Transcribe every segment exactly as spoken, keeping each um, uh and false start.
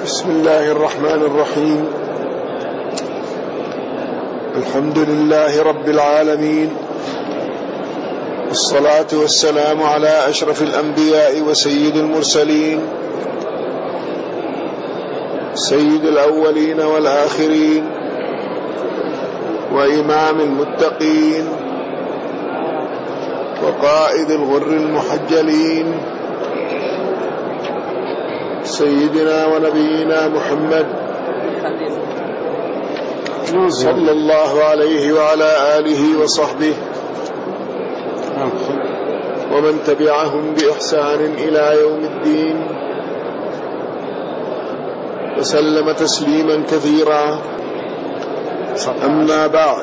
بسم الله الرحمن الرحيم. الحمد لله رب العالمين، والصلاة والسلام على أشرف الأنبياء وسيد المرسلين، سيد الأولين والآخرين، وإمام المتقين، وقائد الغر المحجلين، سيدنا ونبينا محمد صلى الله عليه وعلى آله وصحبه ومن تبعهم بإحسان إلى يوم الدين، وسلم تسليما كثيرا. أما بعد،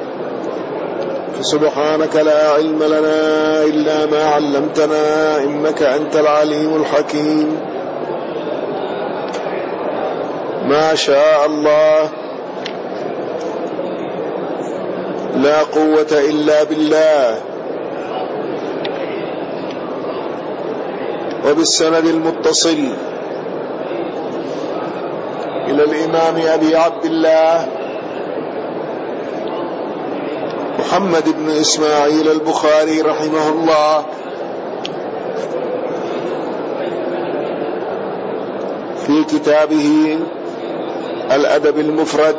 فسبحانك لا علم لنا إلا ما علمتنا، إنك أنت العليم الحكيم. ما شاء الله، لا قوة إلا بالله. وبالسند المتصل إلى الإمام أبي عبد الله محمد بن إسماعيل البخاري رحمه الله في كتابه الأدب المفرد،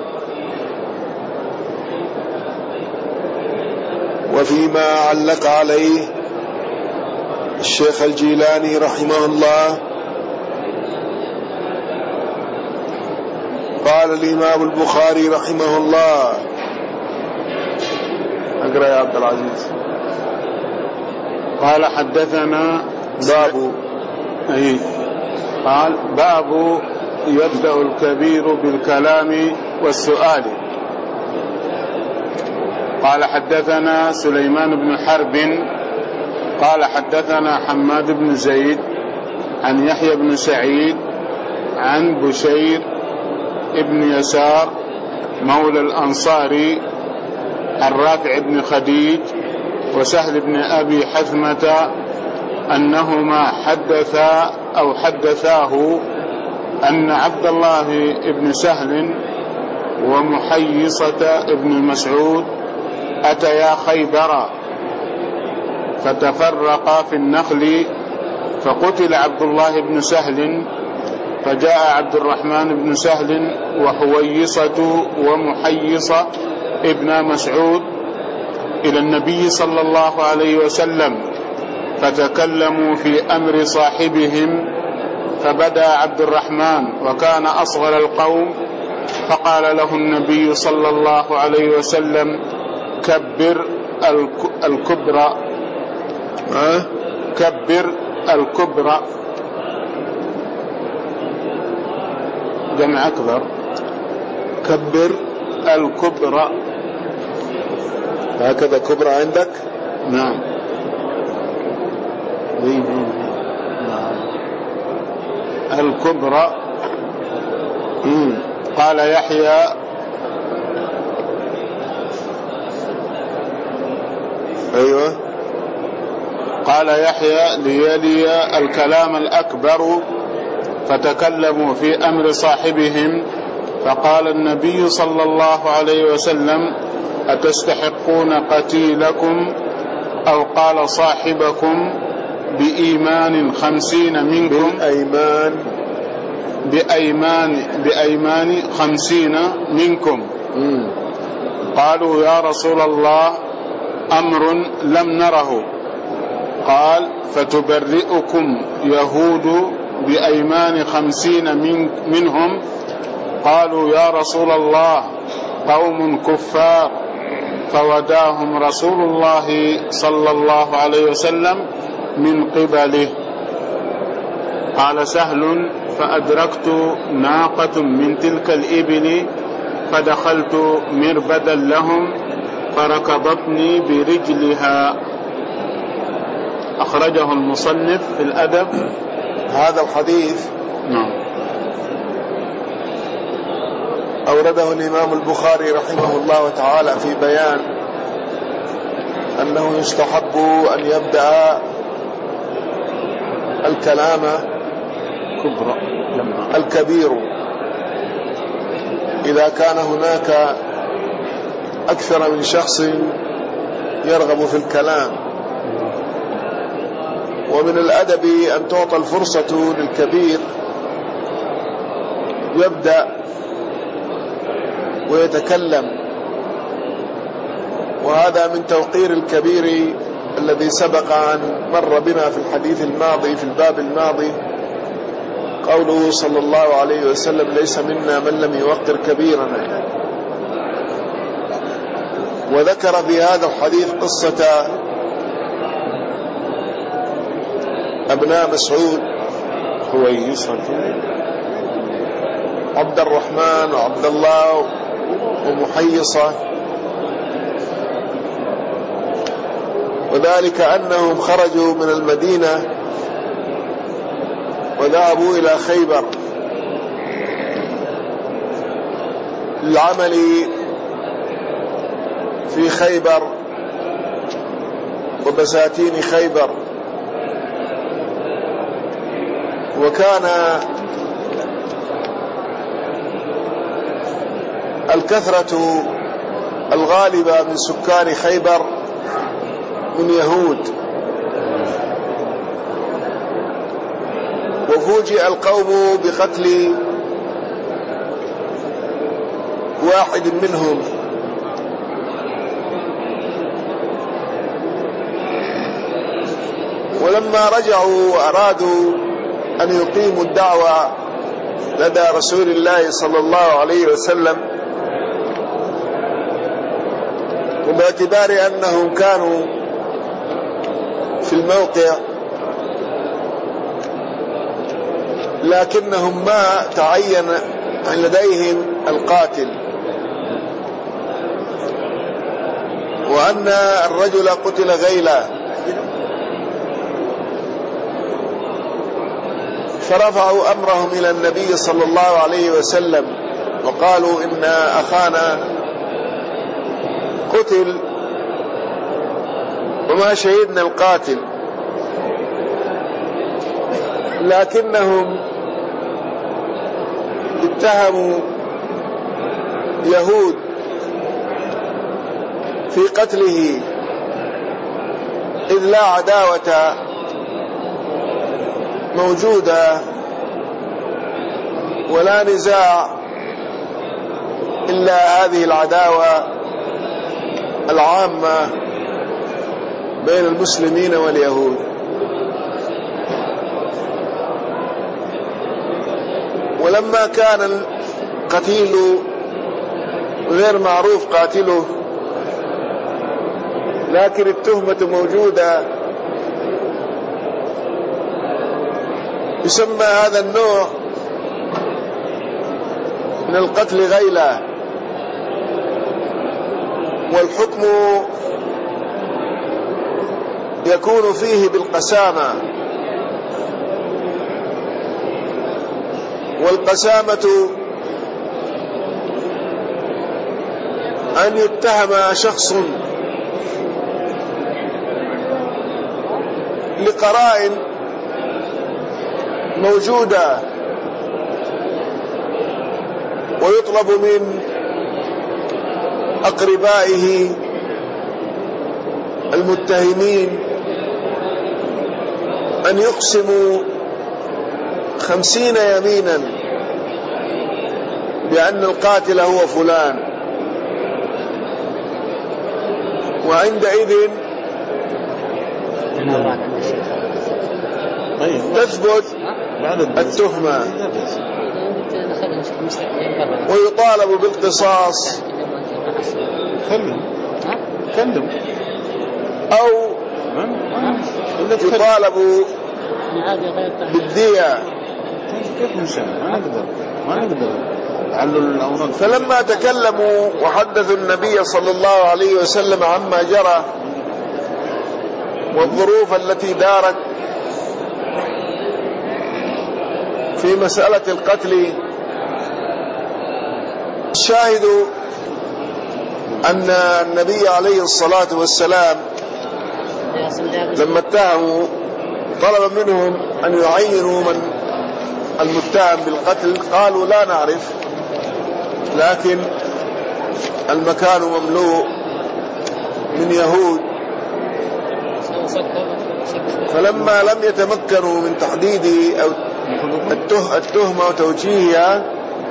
وفيما علق عليه الشيخ الجيلاني رحمه الله. قال الإمام البخاري رحمه الله، اقرأ يا عبد العزيز. قال حدثنا باب أي قال باب يبدأ الكبير بالكلام والسؤال. قال حدثنا سليمان بن حرب قال حدثنا حماد بن زيد عن يحيى بن سعيد عن بشير ابن يسار مولى الأنصاري عن رافع بن خديج وسهل بن أبي حثمة أنهما حدثا أو حدثاه أن عبد الله بن سهل ومحيصة ابن مسعود أتيا خيبر فتفرقا في النخل، فقتل عبد الله بن سهل، فجاء عبد الرحمن بن سهل وحويصة ومحيصة ابن مسعود إلى النبي صلى الله عليه وسلم، فتكلموا في أمر صاحبهم، فبدا عبد الرحمن وكان أصغر القوم، فقال له النبي صلى الله عليه وسلم: كبر الكبرى أه؟ كبر الكبرى جمع أكبر، كبر الكبرى هكذا كبرى عندك؟ نعم. الكبرى. قال يحيى: أيوة. قال يحيى: ليلي الكلام الأكبر، فتكلموا في أمر صاحبهم، فقال النبي صلى الله عليه وسلم: أتستحقون قتيلكم؟ أو قال صاحبكم: بإيمان خمسين منكم، بالأيمان بأيمان بأيمان خمسين منكم. مم. قالوا: يا رسول الله، أمر لم نره. قال: فتبرئكم يهود بأيمان خمسين من منهم؟ قالوا: يا رسول الله، قوم كفار. فوداهم رسول الله صلى الله عليه وسلم من قبله. قال سهل: فأدركت ناقة من تلك الإبل، فدخلت مربدا لهم، فركضتني برجلها. أخرجه المصنف في الأدب. هذا الحديث نعم أورده الإمام البخاري رحمه الله تعالى في بيان أنه يستحب أن يبدأ الكلام الكبرى لما الكبير إذا كان هناك أكثر من شخص يرغب في الكلام. ومن الأدب أن تعطى الفرصة للكبير يبدأ ويتكلم، وهذا من توقير الكبير الذي سبق أن مر بنا في الحديث الماضي في الباب الماضي، قوله صلى الله عليه وسلم: ليس منا من لم يوقر كبيرنا. وذكر في هذا الحديث قصة أبناء مسعود خويصة عبد الرحمن وعبد الله ومحيصة، وذلك أنهم خرجوا من المدينة وذهبوا إلى خيبر للعمل في خيبر وبساتين خيبر. وكان الكثرة الغالبة من سكان خيبر من يهود، وفوجئ القوم بقتل واحد منهم، ولما رجعوا وأرادوا أن يقيموا الدعوة لدى رسول الله صلى الله عليه وسلم، وباعتبار أنهم كانوا في الموقع لكنهم ما تعين لديهم القاتل، وأن الرجل قتل غيلا، فرفعوا أمرهم إلى النبي صلى الله عليه وسلم وقالوا: إن أخانا قتل وما شهدنا القاتل. لكنهم اتهموا يهود في قتله، إذ لا عداوة موجودة ولا نزاع إلا هذه العداوة العامة بين المسلمين واليهود. ولما كان القتيل غير معروف قاتله، لكن التهمة موجودة، يسمى هذا النوع من القتل غيلة، والحكم يكون فيه بالقسامة، والقسامة أن يتهم شخص لقرائن موجودة، ويطلب من أقربائه المتهمين أن يقسموا خمسين يمينا بأن القاتل هو فلان، وعندئذ تثبت التهمة ويطالب بالقصاص أو يطالب بالدية. فلما تكلموا وحدثوا النبي صلى الله عليه وسلم عما جرى والظروف التي دارت في مسألة القتل، الشاهد أن النبي عليه الصلاة والسلام لما اتهموا طلب منهم أن يعينوا من المتهم بالقتل قالوا لا نعرف، لكن المكان مملوء من يهود، فلما لم يتمكنوا من تحديد أو التهمة وتوجيهها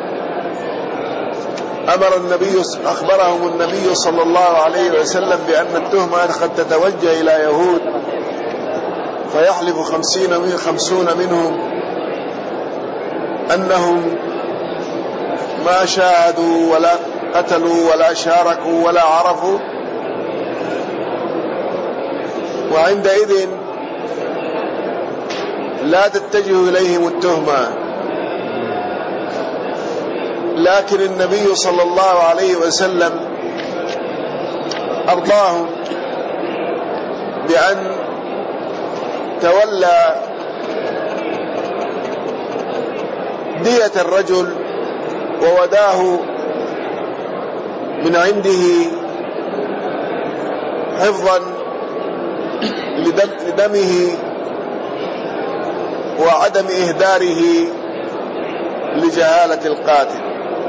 أمر النبي أخبرهم النبي صلى الله عليه وسلم بأن التهمة قد تتوجه إلى يهود، فيحلف خمسين من خمسون منهم أنهم ما شاهدوا ولا قتلوا ولا شاركوا ولا عرفوا، وعندئذ لا تتجه إليهم التهمة. لكن النبي صلى الله عليه وسلم أرضاهم بأن تولى دية الرجل ووداه من عنده حفظا لدمه وعدم إهداره لجهالة القاتل.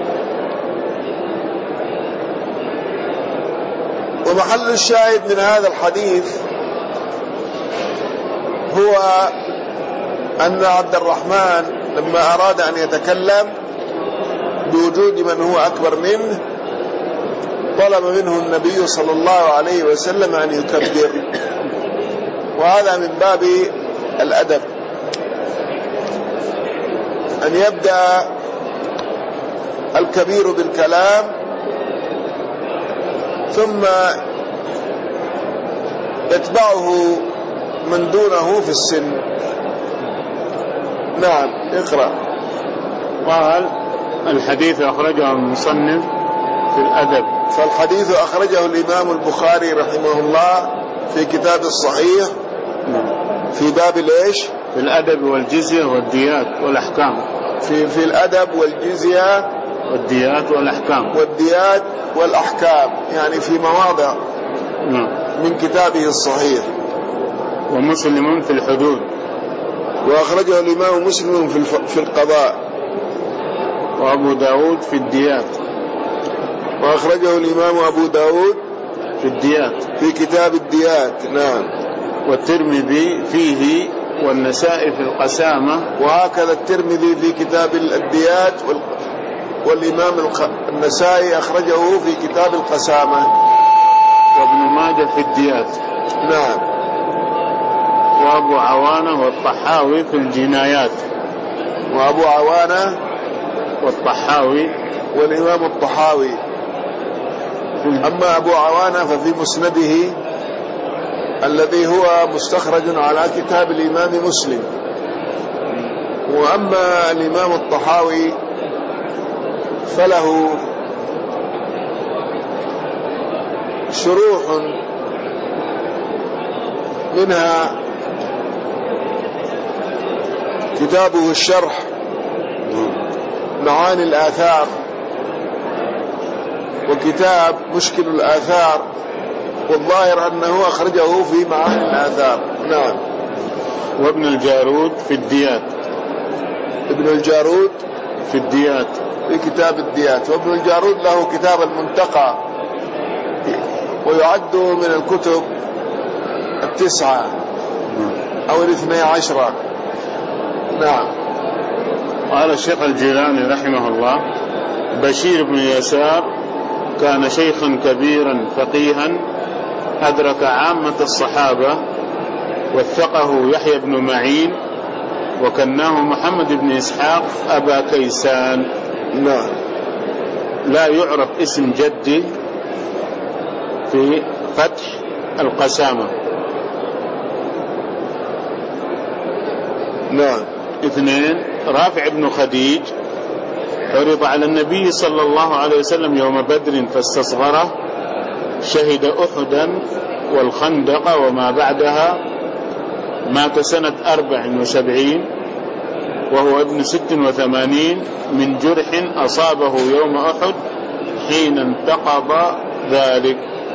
ومحل الشاهد من هذا الحديث هو أن عبد الرحمن لما أراد أن يتكلم بوجود من هو أكبر منه طلب منه النبي صلى الله عليه وسلم أن يكبر، وهذا من باب الأدب، أن يبدأ الكبير بالكلام ثم يتبعه من دونه في السن. نعم اقرأ. قال الحديث أخرجه المصنف في الأدب. فالحديث أخرجه الإمام البخاري رحمه الله في كتاب الصحيح في باب الإيش؟ في الأدب والجزية والديات والأحكام. في في الأدب والجزية والديات والأحكام والديات والأحكام، يعني في مواضع من كتابه الصحيح. ومسلم في الحدود، وأخرجه الإمام مسلم في في القضاء. وأبو داود في الديات، وأخرجه الإمام أبو داود في الديات في كتاب الديات. نعم. والترمذي فيه، والنسائي في القسامة. وهكذا الترمذي في كتاب الديات، والإمام النسائي أخرجه في كتاب القسامة. وابن ماجه في الديات. نعم. وأبو عوانة والطحاوي في الجنايات. وأبو عوانة والطحاوي والإمام الطحاوي. أما أبو عوانة ففي مسنده الذي هو مستخرج على كتاب الإمام مسلم. وأما الإمام الطحاوي فله شروح، منها كتابه الشرح معاني الآثار، وكتاب مشكل الآثار، والظاهر أنه أخرجه في معاني الآثار. نعم. وابن الجارود في الديات. ابن الجارود في الديات في كتاب الديات. وابن الجارود له كتاب المنتقى، ويعد من الكتب التسعة أو الاثنى عشرة. نعم. قال الشيخ الجيلاني رحمه الله: بشير بن يسار كان شيخا كبيرا فقيها أدرك عامة الصحابة، وثقه يحيى بن معين، وكناه محمد بن إسحاق أبا كيسان. نعم. لا يعرف اسم جده في فتح القسامة. نعم. اثنين: رافع بن خديج عرض على النبي صلى الله عليه وسلم يوم بدر فاستصغره، شهد أحدا والخندق وما بعدها، مات سنة أربع وسبعين وهو ابن ست وثمانين من جرح أصابه يوم أحد حين انتقض ذلك.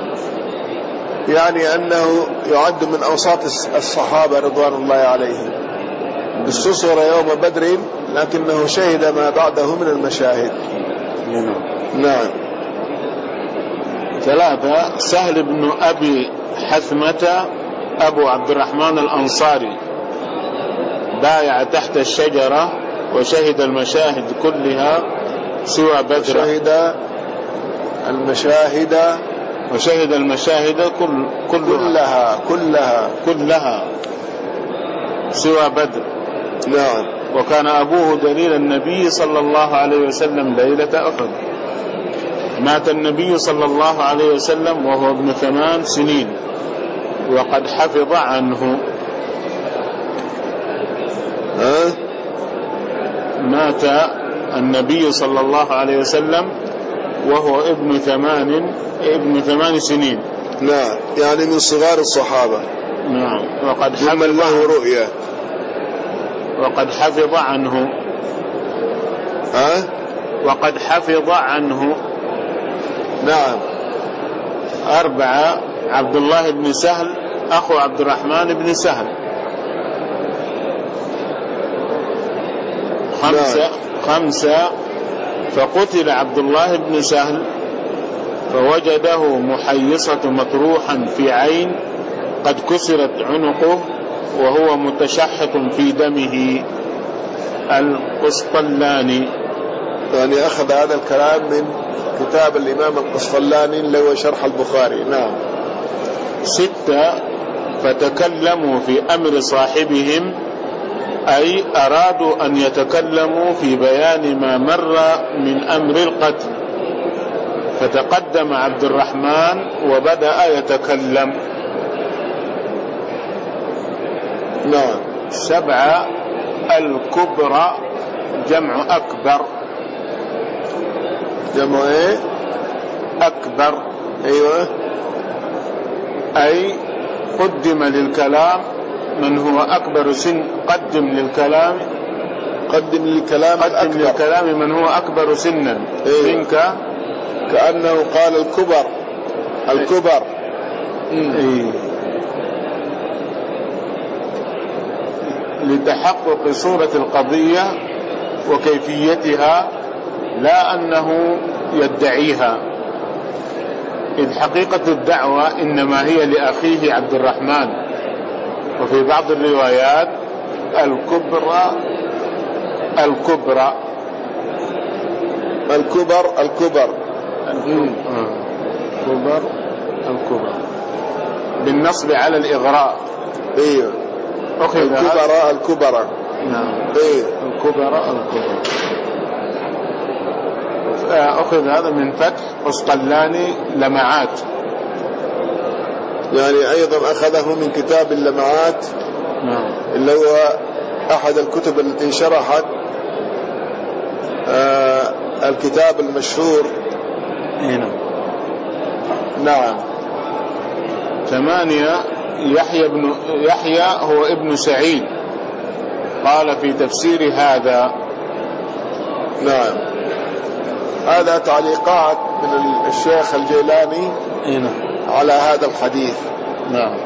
يعني أنه يعد من أوساط الصحابة رضوان الله عليهم. استصغر يوم بدر لكنه شهد ما بعده من المشاهد. نعم. ثلاثة: سهل بن أبي حثمة أبو عبد الرحمن الأنصاري بايع تحت الشجرة وشهد المشاهد كلها سوى بدر. شهد المشاهد وشهد المشاهد كل كلها كلها كلها سوى بدر. نعم. وكان أبوه دليل النبي صلى الله عليه وسلم ليلة أحد. مات النبي صلى الله عليه وسلم وهو ابن ثمان سنين وقد حفظ عنه. أه؟ مات النبي صلى الله عليه وسلم وهو ابن ثمان ابن ثمان سنين. نعم، يعني من صغار الصحابة. نعم. وقد حفظ له رؤيا وقد حفظ عنه. ها؟ أه؟ وقد حفظ عنه. نعم. أربعة: عبد الله بن سهل أخو عبد الرحمن بن سهل. خمسة نعم. خمسة: فقتل عبد الله بن سهل فوجده محيصة مطروحا في عين قد كسرت عنقه وهو متشحط في دمه. القسطلاني. يعني أخذ هذا الكلام من كتاب الإمام القسطلاني اللي هو شرح البخاري. نعم. ستة: فتكلموا في أمر صاحبهم، أي أرادوا أن يتكلموا في بيان ما مر من أمر القتل، فتقدم عبد الرحمن وبدأ يتكلم. نعم. سبعة: الكبرى جمع أكبر. جمع ايه؟ أكبر. ايوه. أي قدم للكلام من هو أكبر سن. قدم للكلام قدم للكلام قدم الأكبر. للكلام من هو أكبر سنا. أيوة. منك. كأنه قال الكبر الكبر. أيه. لتحقق صورة القضية وكيفيتها لا أنه يدعيها، إذ حقيقة الدعوة إنما هي لأخيه عبد الرحمن. وفي بعض الروايات الكبرى الكبرى الكبر الكبر الكبر الكبر بالنصب على الإغراء. ايوه. الكبرى الكبرى. نعم. ايوه. الكبرى الكبرى. أخذ هذا من فتح قسطلاني لمعات. يعني أيضا أخذه من كتاب اللمعات. نعم. اللي هو أحد الكتب التي شرحت آه الكتاب المشهور. هنا. نعم. ثمانية: يحيى بن يحيى هو ابن سعيد قال في تفسير هذا. نعم. هذا تعليقات من الشيخ الجيلاني هنا على هذا الحديث. نعم.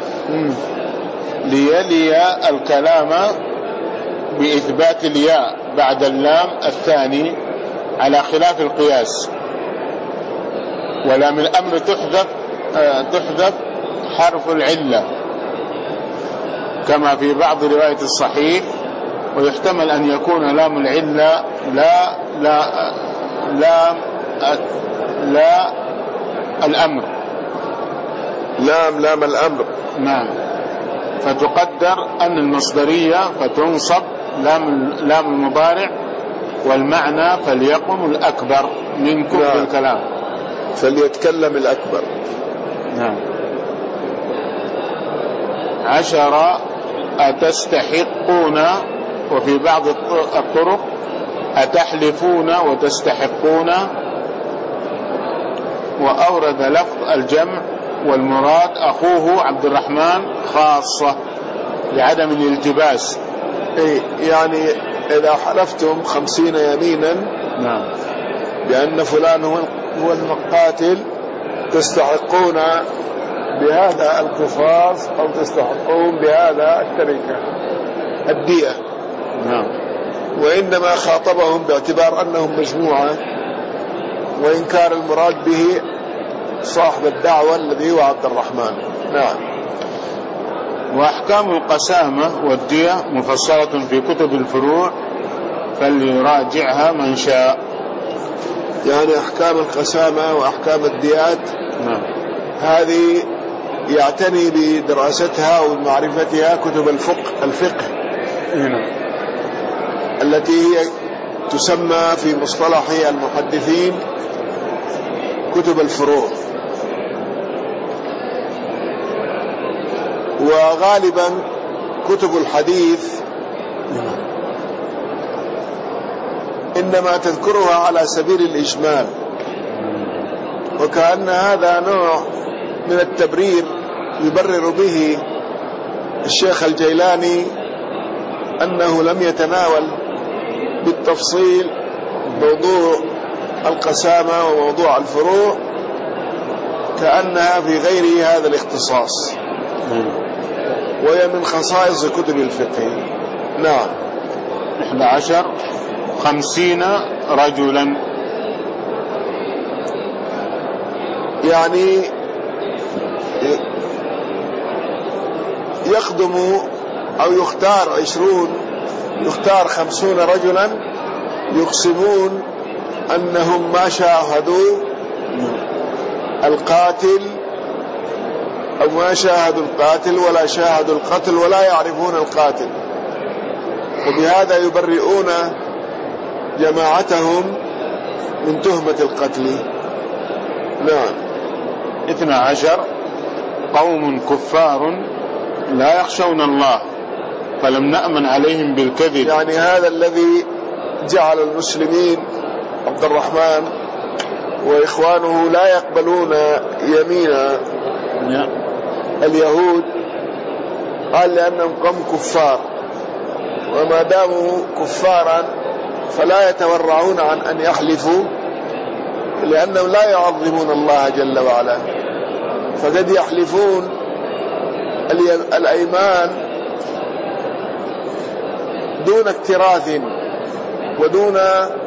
ليلي الكلام بإثبات الياء بعد اللام الثاني على خلاف القياس، ولام الأمر تحذف تحذف حرف العلة كما في بعض رواية الصحيح، ويحتمل أن يكون لام العلة لا لا لام لا الأمر لام لام الأمر. نعم. فتقدر أن المصدرية فتنصب لام لام المضارع، والمعنى فليقم الأكبر منكم في الكلام. فليتكلم الأكبر. نعم. عشرة: أتستحقون، وفي بعض الطرق أتحلفون وتستحقون. وأورد لفظ الجمع والمراد أخوه عبد الرحمن خاصة لعدم الالتباس. إيه يعني إذا حلفتم خمسين يمينا نعم بأن فلان هو المقاتل تستحقون بهذا القصاص أو تستحقون بهذا التركة الدية. نعم. وإنما خاطبهم باعتبار أنهم مجموعة، وإن كان المراد به صاحب الدعوة الذي هو عبد الرحمن. نعم. وأحكام القسامة والدية مفصلة في كتب الفروع فليراجعها من شاء. يعني أحكام القسامة وأحكام الديات نعم. هذه يعتني بدراستها ومعرفتها كتب الفقه الفقه نعم. التي هي تسمى في مصطلح المحدثين كتب الفروع. وغالبا كتب الحديث إنما تذكرها على سبيل الإجمال، وكأن هذا نوع من التبرير يبرر به الشيخ الجيلاني أنه لم يتناول بالتفصيل موضوع القسامة وموضوع الفروع، كأنها في غير هذا الاختصاص، وهي من خصائص كتب الفقه. نعم. إحدى عشر خمسين رجلا، يعني يخدم أو يختار عشرون يختار خمسون رجلا يقسمون أنهم ما شاهدوا القاتل أو ما شاهدوا القاتل ولا شاهدوا القتل ولا يعرفون القاتل، وبهذا يبرئون جماعتهم من تهمة القتل. نعم. اثنى عشر قوم كفار لا يخشون الله فلم نأمن عليهم بالكذب. يعني هذا الذي جعل المسلمين عبد الرحمن وإخوانه لا يقبلون يمين اليهود، قال لأنهم قوم كفار، وما داموا كفارا فلا يتورعون عن أن يحلفوا، لأنهم لا يعظمون الله جل وعلا، فقد يحلفون الأيمان دون اكتراث ودون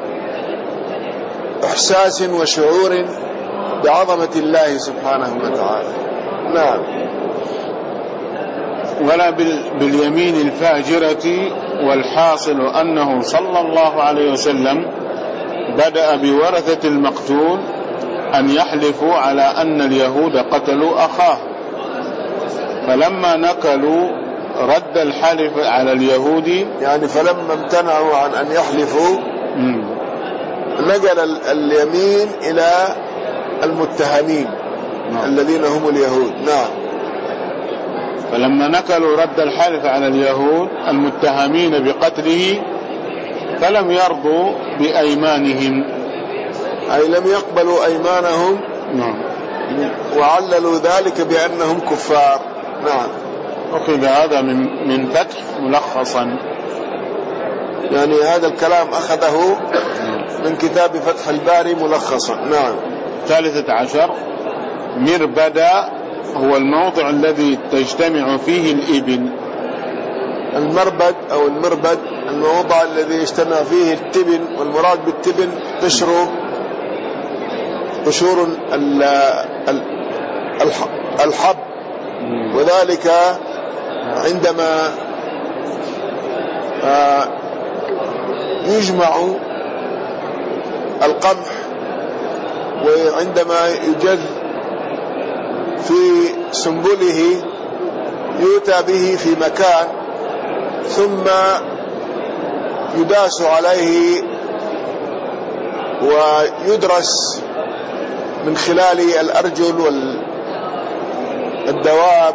إحساس وشعور بعظمة الله سبحانه وتعالى. نعم. ولا باليمين الفاجرة، والحاصل أنه صلى الله عليه وسلم بدأ بورثة المقتول أن يحلفوا على أن اليهود قتلوا أخاه، فلما نقلوا رد الحلف على اليهود، يعني فلما امتنعوا عن أن يحلفوا نقل اليمين إلى المتهمين نعم. الذين هم اليهود. نعم. فلما نقلوا رد الحلف على اليهود المتهمين بقتله فلم يرضوا بأيمانهم، أي لم يقبلوا أيمانهم نعم. وعللوا ذلك بأنهم كفار. نعم. أخذ هذا من من فتح ملخصا، يعني هذا الكلام أخذه من كتاب فتح الباري ملخصا. نعم. ثالثة عشر مربدا هو الموضع الذي تجتمع فيه الإبل. المربد أو المربد الموضع الذي يجتمع فيه التبن، والمراد بالتبن قشر قشور الحب، وذلك عندما يجمع القمح وعندما يجذ في سنبله يؤتى به في مكان ثم يداس عليه ويدرس من خلال الأرجل والدواب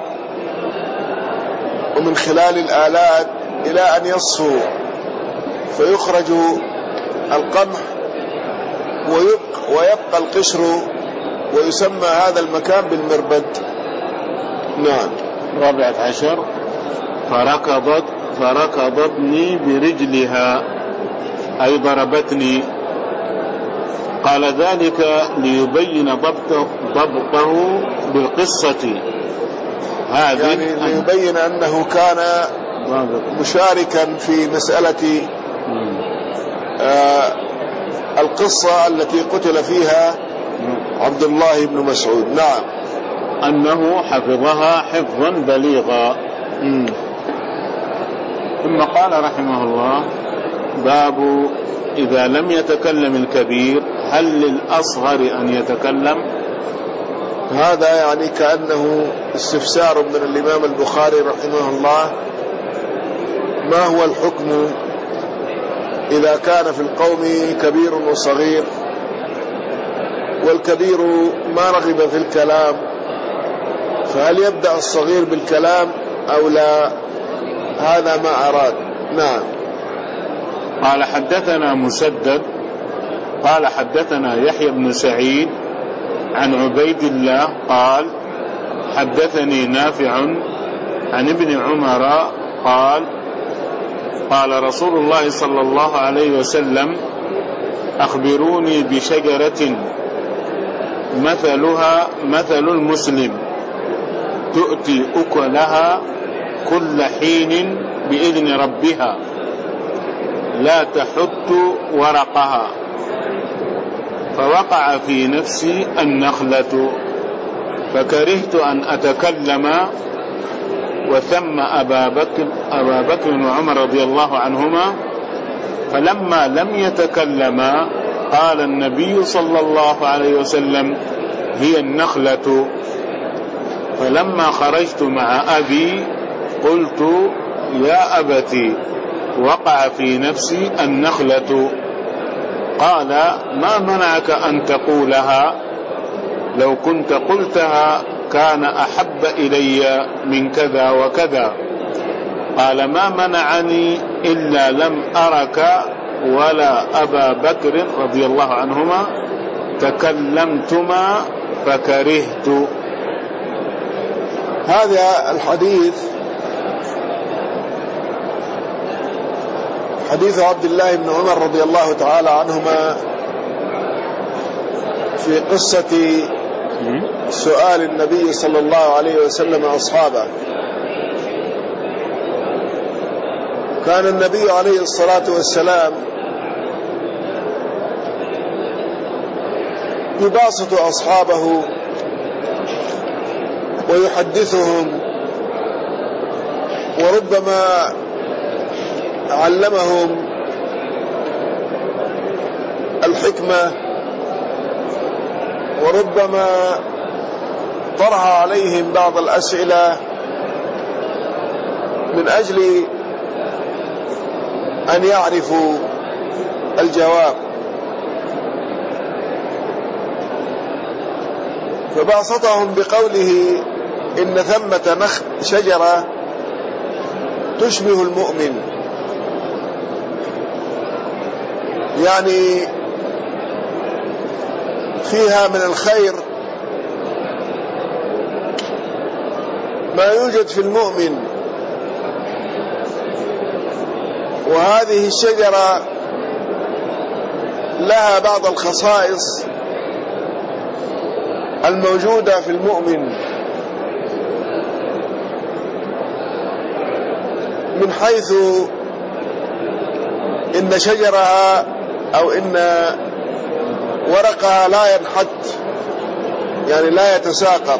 ومن خلال الآلات إلى أن يصفو فيخرج القمح ويبقى, ويبقى القشر، ويسمى هذا المكان بالمربد. نعم. رابعة عشر فركضت فركضتني برجلها أي ضربتني، قال ذلك ليبين ضبطه, ضبطه بالقصة هذه، يعني ليبين أنه كان مشاركا في مسألة آه القصة التي قتل فيها عبد الله بن مسعود. نعم. أنه حفظها حفظا بليغا. مم. ثم قال رحمه الله: باب إذا لم يتكلم الكبير هل للأصغر أن يتكلم؟ هذا يعني كأنه استفسار من الإمام البخاري رحمه الله: ما هو الحكم إذا كان في القوم كبير وصغير، والكبير ما رغب في الكلام، فهل يبدأ الصغير بالكلام أو لا؟ هذا ما أراد. نعم. قال: حدثنا مسدد قال حدثنا يحيى بن سعيد عن عبيد الله قال: حدثني نافع عن ابن عمر قال: قال رسول الله صلى الله عليه وسلم: أخبروني بشجرة مثلها مثل المسلم تؤتي أكلها كل حين بإذن ربها لا تحت ورقها. فوقع في نفسي النخلة فكرهت أن أتكلم وثم أبا بكر, أبا بكر وعمر رضي الله عنهما. فلما لم يتكلما قال النبي صلى الله عليه وسلم: هي النخلة. فلما خرجت مع أبي قلت: يا أبتي وقع في نفسي النخلة. قال: ما منعك أن تقولها؟ لو كنت قلتها كان أحب إلي من كذا وكذا. قال: ما منعني إلا لم أرك ولا أبا بكر رضي الله عنهما تكلمتما فكرهت. هذا الحديث حديث عبد الله بن عمر رضي الله تعالى عنهما في قصة سؤال النبي صلى الله عليه وسلم أصحابه. كان النبي عليه الصلاة والسلام يباسط أصحابه ويحدثهم، وربما علمهم الحكمة، وربما طرح عليهم بعض الأسئلة من أجل أن يعرفوا الجواب. فباسطهم بقوله: إن ثمة نخل شجرة تشبه المؤمن، يعني فيها من الخير ما يوجد في المؤمن، وهذه الشجرة لها بعض الخصائص الموجودة في المؤمن، من حيث إن شجرها أو إن ورقها لا ينحت، يعني لا يتساقط.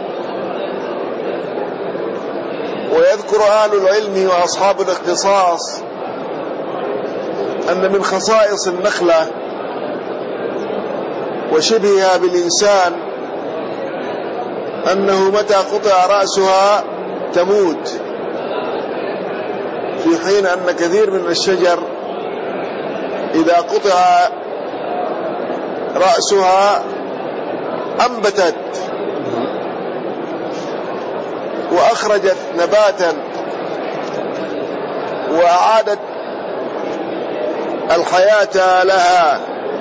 ويذكر أهل العلم وأصحاب الاختصاص أن من خصائص النخلة وشبهها بالإنسان أنه متى قطع رأسها تموت، في حين أن كثير من الشجر إذا قطع رأسها أنبتت وأخرجت نباتا وأعادت الحياة لها.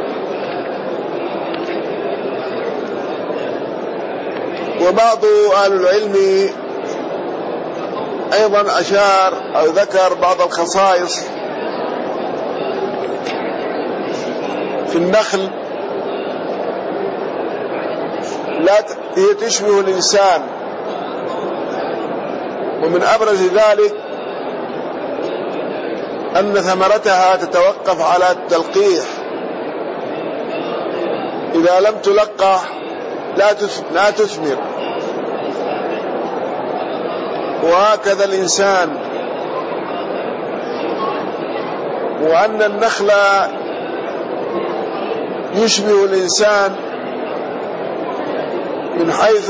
وبعض أهل العلم أيضا أشار أو ذكر بعض الخصائص في النخل لا هي تشبه الإنسان، ومن أبرز ذلك أن ثمرتها تتوقف على التلقيح، إذا لم تلقح لا تثمر. وهكذا الإنسان، وأن النخل يشبه الإنسان من حيث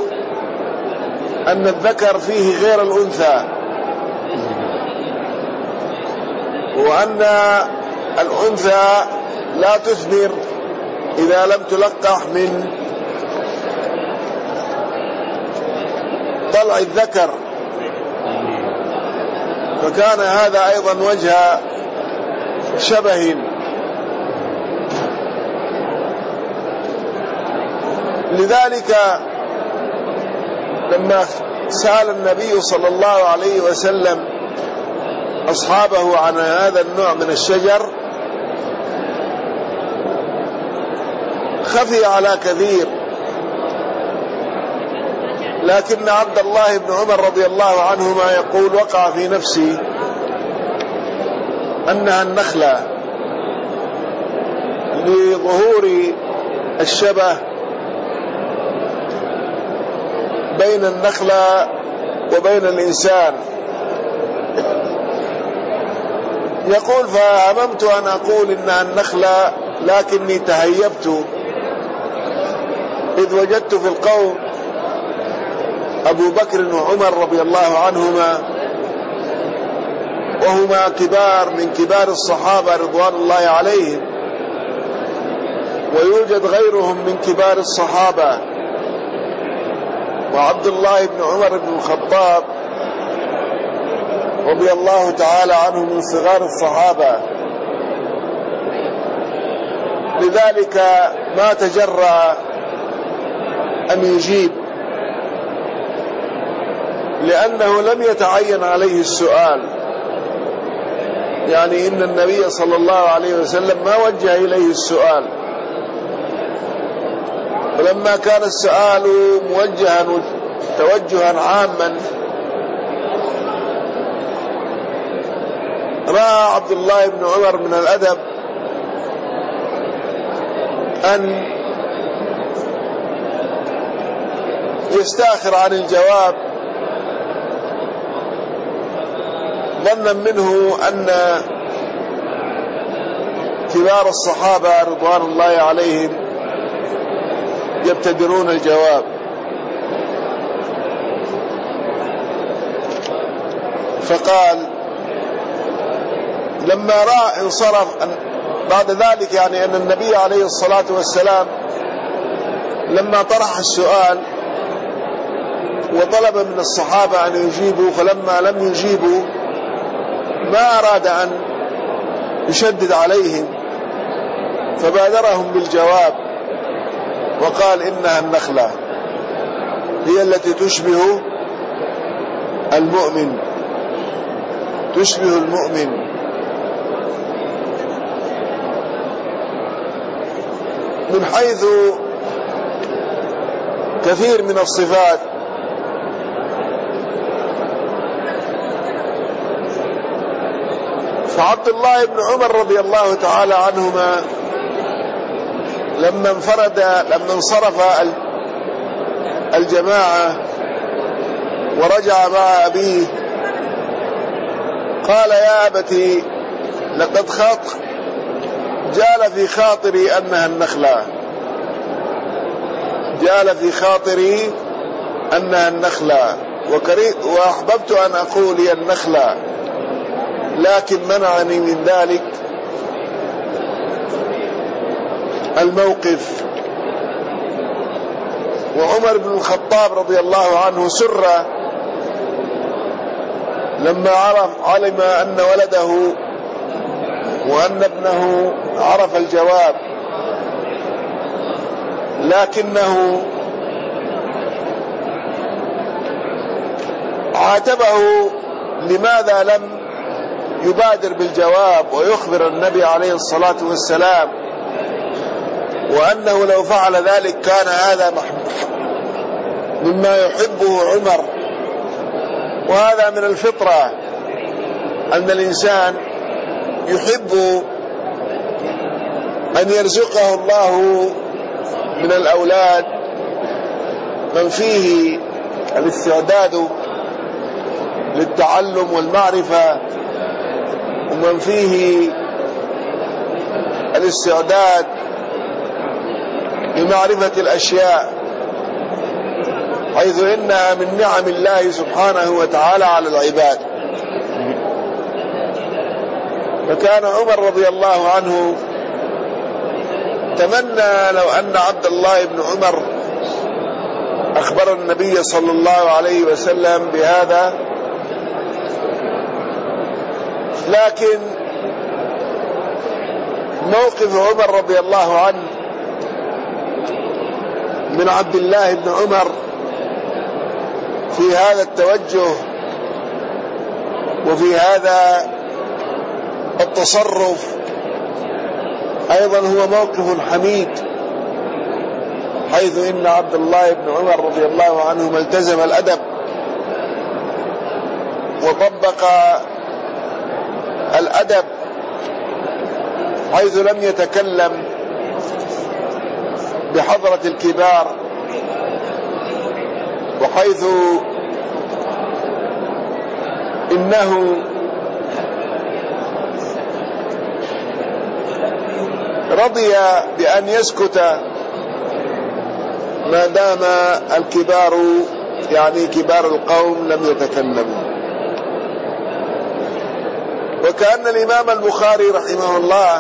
أن الذكر فيه غير الأنثى، وأن الأنثى لا تثمر إذا لم تلقح من طلع الذكر. فكان هذا أيضا وجه شبه. لذلك لما سأل النبي صلى الله عليه وسلم أصحابه عن هذا النوع من الشجر خفي على كثير، لكن عبد الله بن عمر رضي الله عنهما يقول: وقع في نفسي أنها النخلة، لظهور الشبه بين النخلة وبين الإنسان. يقول: فهممت أن أقول إنها النخلة، لكني تهيبت إذ وجدت في القوم أبو بكر وعمر رضي الله عنهما، وهما كبار من كبار الصحابة رضوان الله عليهم، ويوجد غيرهم من كبار الصحابة، وعبد الله بن عمر بن الخطاب رضي الله تعالى عنه من صغار الصحابة. لذلك ما تجرأ أن يجيب، لأنه لم يتعين عليه السؤال، يعني إن النبي صلى الله عليه وسلم ما وجه إليه السؤال، ولما كان السؤال موجها توجها عاما رأى عبد الله بن عمر من الأدب أن يستأخر عن الجواب، ظنا منه أن كبار الصحابة رضوان الله عليهم يبتدرون الجواب. فقال لما رأى انصرف بعد ذلك، يعني أن النبي عليه الصلاة والسلام لما طرح السؤال وطلب من الصحابة أن يجيبوا، فلما لم يجيبوا ما أراد أن يشدد عليهم، فبادرهم بالجواب وقال: إنها النخلة، هي التي تشبه المؤمن، تشبه المؤمن. من حيث كثير من الصفات فعبد الله بن عمر رضي الله تعالى عنهما لما انفرد لما انصرف الجماعة ورجع مع أبيه قال: يا أبتي لقد خاط جال في خاطري أنها النخلة، جال في خاطري أنها النخلة، وأحببت أن أقول هي النخلة، لكن منعني من ذلك الموقف. وعمر بن الخطاب رضي الله عنه سر لما عرف علم أن ولده وأن ابنه عرف الجواب، لكنه عاتبه لماذا لم يبادر بالجواب ويخبر النبي عليه الصلاة والسلام، وأنه لو فعل ذلك كان هذا مما يحبه عمر. وهذا من الفطرة أن الإنسان يحب أن يرزقه الله من الأولاد من فيه الاستعداد للتعلم والمعرفة، ومن فيه الاستعداد لمعرفة الأشياء، حيث إنها من نعم الله سبحانه وتعالى على العباد. فكان عمر رضي الله عنه تمنى لو أن عبد الله بن عمر أخبر النبي صلى الله عليه وسلم بهذا، لكن موقف عمر رضي الله عنه من عبد الله بن عمر في هذا التوجه وفي هذا التصرف أيضا هو موقف حميد، حيث إن عبد الله بن عمر رضي الله عنه التزم الأدب وطبق الأدب، حيث لم يتكلم بحضرة الكبار، وحيث إنه رضي بأن يسكت ما دام الكبار يعني كبار القوم لم يتكلموا. وكأن الإمام البخاري رحمه الله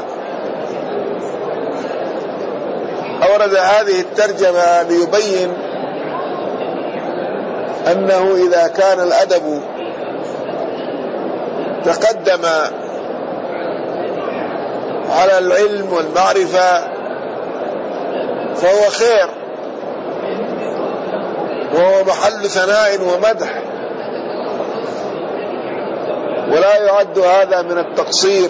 أورد هذه الترجمة ليبين أنه إذا كان الأدب تقدم على العلم والمعرفة فهو خير، وهو محل ثناء ومدح، ولا يعد هذا من التقصير،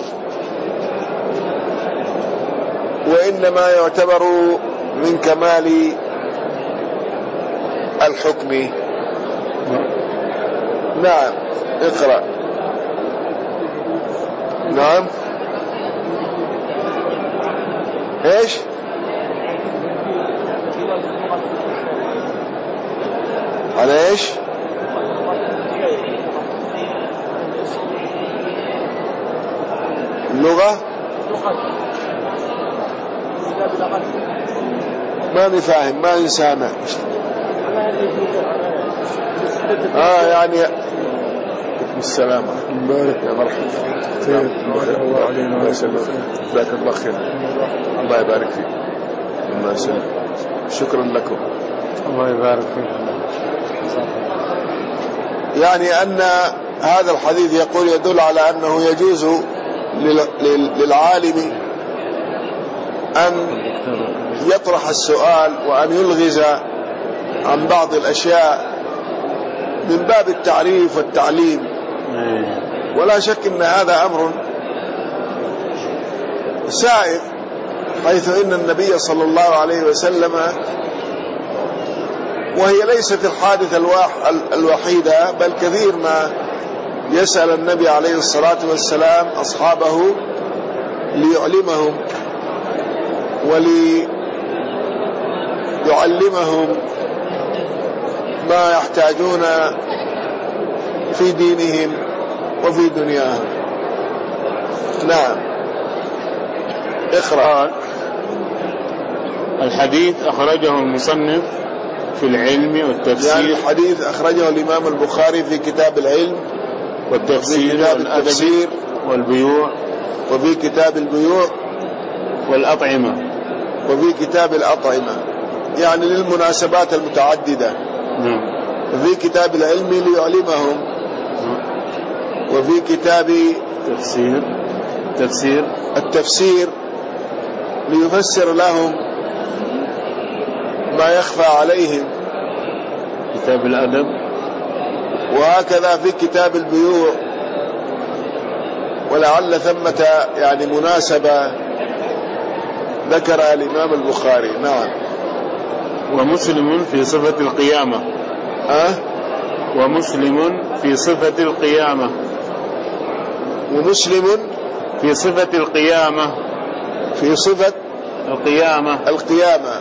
وإنما يعتبر من كمال الحكم. نعم اقرأ. نعم ايش؟ على ايش؟ اللغة ما نفاهم ما نسامع. اه يعني السلام مبارك يا مرحبا خير الله علينا ويسلمك جزاك الله خير الله يبارك فيك الله يسلمك شكرا لكم الله يبارك فيك. يعني أن هذا الحديث يقول يدل على أنه يجوز للعالم أن يطرح السؤال وأن يلغز عن بعض الأشياء من باب التعريف والتعليم، ولا شك أن هذا أمر سائغ، حيث إن النبي صلى الله عليه وسلم، وهي ليست الحادثة الوحيدة بل كثير ما يسأل النبي عليه الصلاة والسلام أصحابه ليعلمهم وليعلمهم ما يحتاجون في دينهم وفي دنياهم. نعم اقرأ. الحديث أخرجه المصنف في العلم والتفسير، يعني الحديث أخرجه الإمام البخاري في كتاب العلم والتفسير كتاب التفسير والبيوع، وفي كتاب البيوع والأطعمة، وفي كتاب الأطعمة، يعني للمناسبات المتعددة. نعم. وفي كتاب العلم ليعلمهم، وفي كتاب تفسير تفسير التفسير ليفسر لهم ما يخفى عليهم، كتاب الأدب، وهكذا في كتاب البيوع. ولعل ثمة يعني مناسبة ذكرها الإمام البخاري. نعم. ومسلم في صفة القيامة. أه؟ ومسلم في صفة القيامة. ومسلم في صفة القيامة في صفة القيامة القيامة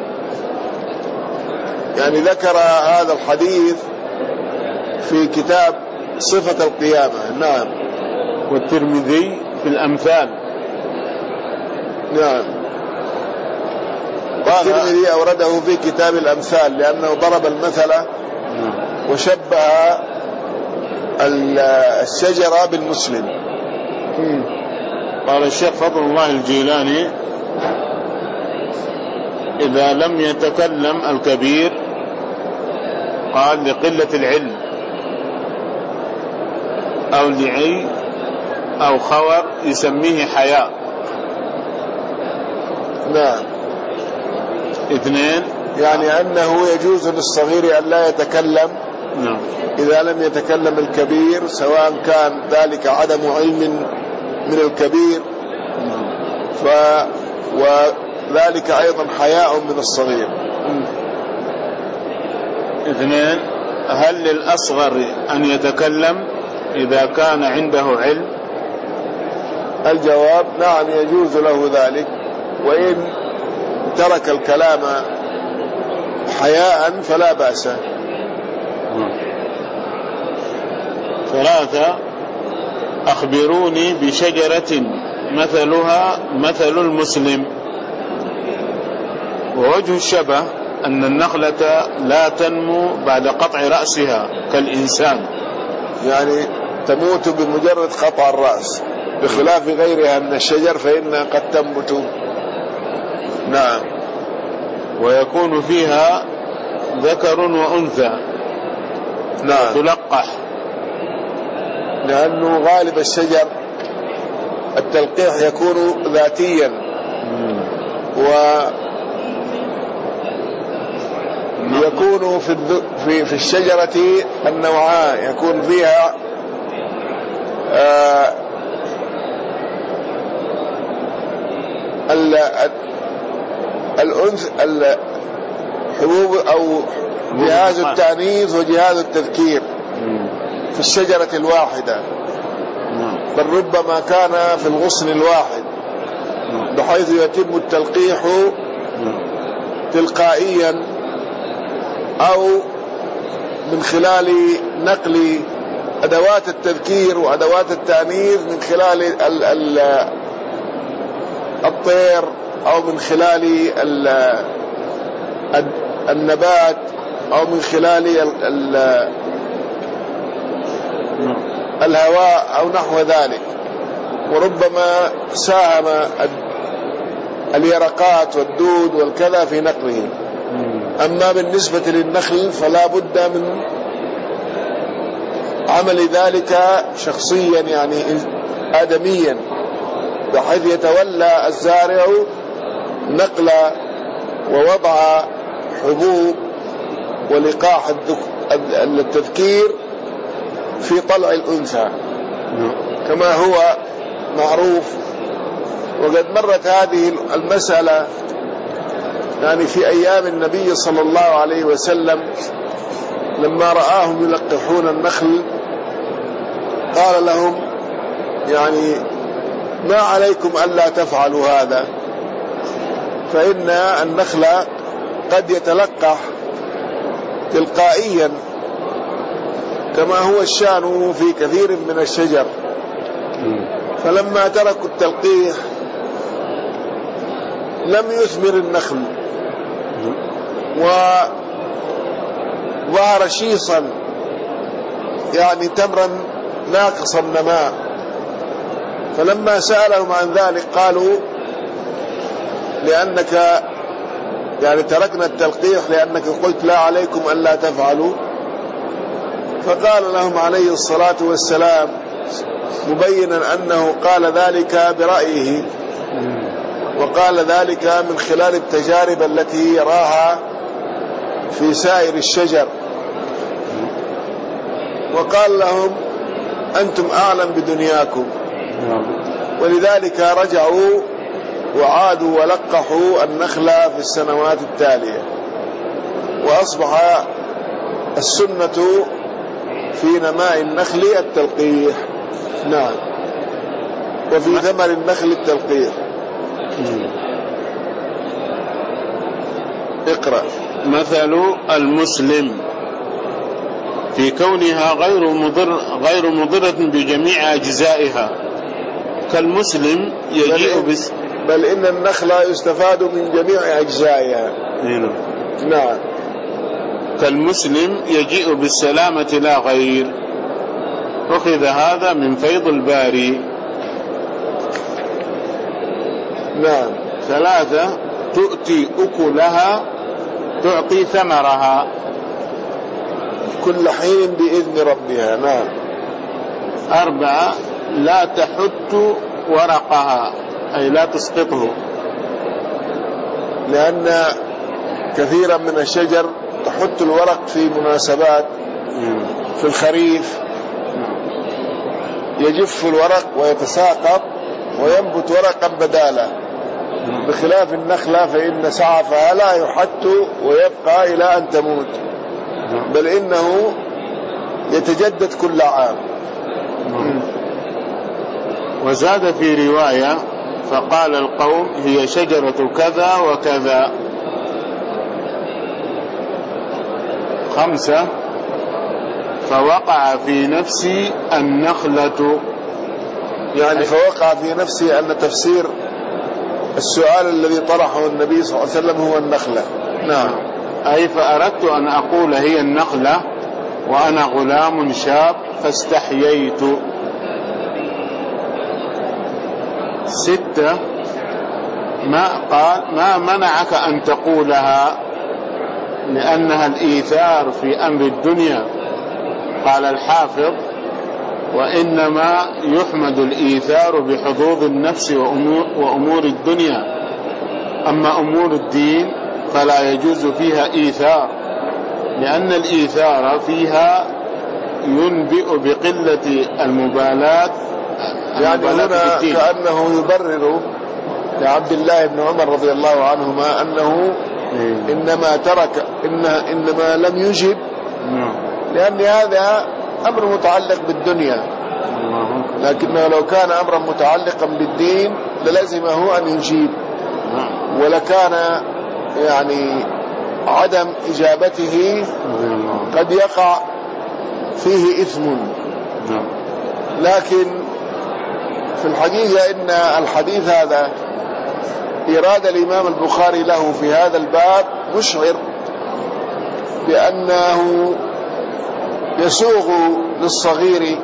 يعني ذكر هذا الحديث في كتاب صفة القيامة. نعم. والترمذي في الأمثال. نعم. والترمذي أورده في كتاب الأمثال لأنه ضرب المثل وشبه الشجرة بالمسلم. قال الشيخ فضل الله الجيلاني إذا لم يتكلم الكبير قال لقلة العلم أو لعي أو خور يسميه حياء. نعم. اثنين يعني أنه يجوز للصغير أن لا يتكلم. نعم. إذا لم يتكلم الكبير سواء كان ذلك عدم علم من الكبير ف وذلك أيضا حياء من الصغير. اثنين هل للأصغر أن يتكلم إذا كان عنده علم؟ الجواب نعم يجوز له ذلك، وإن ترك الكلام حياء فلا بأس. ثلاثة أخبروني بشجرة مثلها مثل المسلم. ووجه الشبه أن النخلة لا تنمو بعد قطع رأسها كالإنسان، يعني تموت بمجرد قطع الرأس، بخلاف غيرها من الشجر فإنها قد تنبت. نعم. ويكون فيها ذكر وأنثى. نعم. تلقح، لأنه غالب الشجر التلقيح يكون ذاتيا ويكون في في في الشجرة النوعان، يكون فيها آه الأنثى الحبوب أو جهاز التأنيث وجهاز التذكير في الشجرة الواحدة، بل ربما كان في الغصن الواحد، بحيث يتم التلقيح تلقائيا أو من خلال نقل أدوات التذكير وأدوات التأنيث من خلال ال ال الطير أو من خلال ال النبات أو من خلال ال الهواء أو نحو ذلك. وربما ساهم اليرقات والدود والكذا في نقله. أما بالنسبة للنخل فلا بد من عمل ذلك شخصيا، يعني آدميا، بحيث يتولى الزارع نقل ووضع حبوب ولقاح التذكير في طلع الأنثى كما هو معروف. وقد مرت هذه المسألة يعني في أيام النبي صلى الله عليه وسلم لما رآهم يلقحون النخل قال لهم يعني ما عليكم ألا تفعلوا هذا، فإن النخل قد يتلقح تلقائيا كما هو الشأن في كثير من الشجر. فلما تركوا التلقيح لم يثمر النخل وظهر شيصا يعني تمرا ناقص النماء. فلما سألهم عن ذلك قالوا لأنك يعني تركنا التلقيح لأنك قلت لا عليكم ألا تفعلوا. فقال لهم عليه الصلاة والسلام مبينا أنه قال ذلك برأيه، وقال ذلك من خلال التجارب التي يراها في سائر الشجر، وقال لهم أنتم أعلم بدنياكم. ولذلك رجعوا وعادوا ولقحوا النخل في السنوات التالية، وأصبح السنة في نماء النخل التلقيح. نعم. وفي ثمر النخل التلقيح. اقرأ. مثل المسلم في كونها غير مضر غير مضرة بجميع أجزائها كالمسلم يجيء بل, بس بل إن النخل يستفاد من جميع أجزائها. نعم. كالمسلم يجيء بالسلامة لا غير. أخذ هذا من فيض الباري. نعم. ثلاثة تؤتي أكلها تعطي ثمرها كل حين بإذن ربها. نعم. أربعة لا تحت ورقها أي لا تسقطه، لأن كثيرا من الشجر تحت الورق في مناسبات في الخريف يجف الورق ويتساقط وينبت ورقا بداله، بخلاف النخلة فإن سعفها لا يحت ويبقى إلى أن تموت، بل إنه يتجدد كل عام. وزاد في رواية فقال القوم هي شجرة كذا وكذا. خمسة فوقع في نفسي النخلة، يعني فوقع في نفسي أن تفسير السؤال الذي طرحه النبي صلى الله عليه وسلم هو النخلة. نعم. أي فأردت أن أقول هي النخلة وأنا غلام شاب فاستحييت. ستة ما قال ما منعك أن تقولها لأنها الإيثار في أمر الدنيا. قال الحافظ وإنما يحمد الإيثار بحظوظ النفس وأمور, وأمور الدنيا، أما أمور الدين فلا يجوز فيها إيثار، لأن الإيثار فيها ينبئ بقلة المبالاة. يعني هنا كأنه يبرر لعبد الله بن عمر رضي الله عنهما أنه إنما ترك إنها إنما لم يجب لأن هذا أمر متعلق بالدنيا، لكنه لو كان أمرا متعلقا بالدين للزمه أن يجيب، ولكان يعني عدم إجابته قد يقع فيه إثم. لكن في الحقيقة إن الحديث هذا إرادة الإمام البخاري له في هذا الباب مشعر بأنه يسوغ للصغير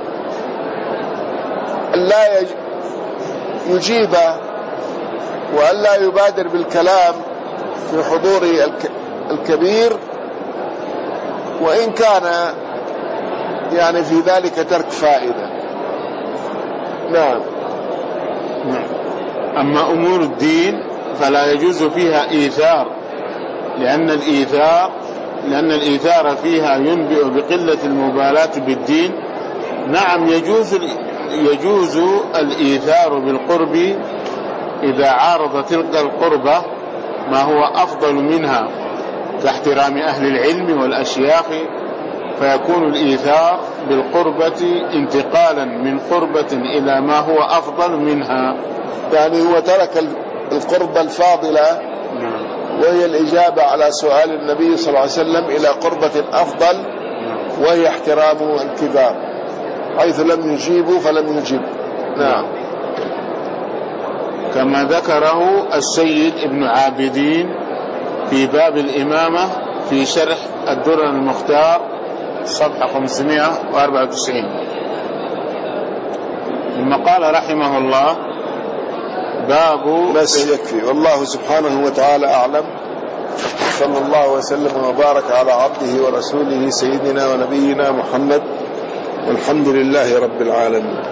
ألا يجيب وألا يبادر بالكلام في حضور الكبير، وإن كان يعني في ذلك ترك فائدة. نعم. أما أمور الدين فلا يجوز فيها إيثار، لأن الإيثار لأن الإيثار فيها ينبئ بقلة المبالاة بالدين. نعم يجوز يجوز الإيثار بالقرب إذا عارض تلك القربة ما هو أفضل منها كاحترام أهل العلم والأشياخ، فيكون الإيثار بالقربة انتقالا من قربة إلى ما هو أفضل منها. يعني هو ترك القربة الفاضلة وهي الإجابة على سؤال النبي صلى الله عليه وسلم إلى قربة أفضل وهي احترام الكبار، حيث لم يجيبوا فلم يجيب. نعم. كما ذكره السيد ابن عابدين في باب الإمامة في شرح الدر المختار صفحة خمسمائة وأربعة وتسعين. ثم قال رحمه الله باب. بس يكفي، والله سبحانه وتعالى أعلم. صلى الله وسلم وبارك على عبده ورسوله سيدنا ونبينا محمد، والحمد لله رب العالمين.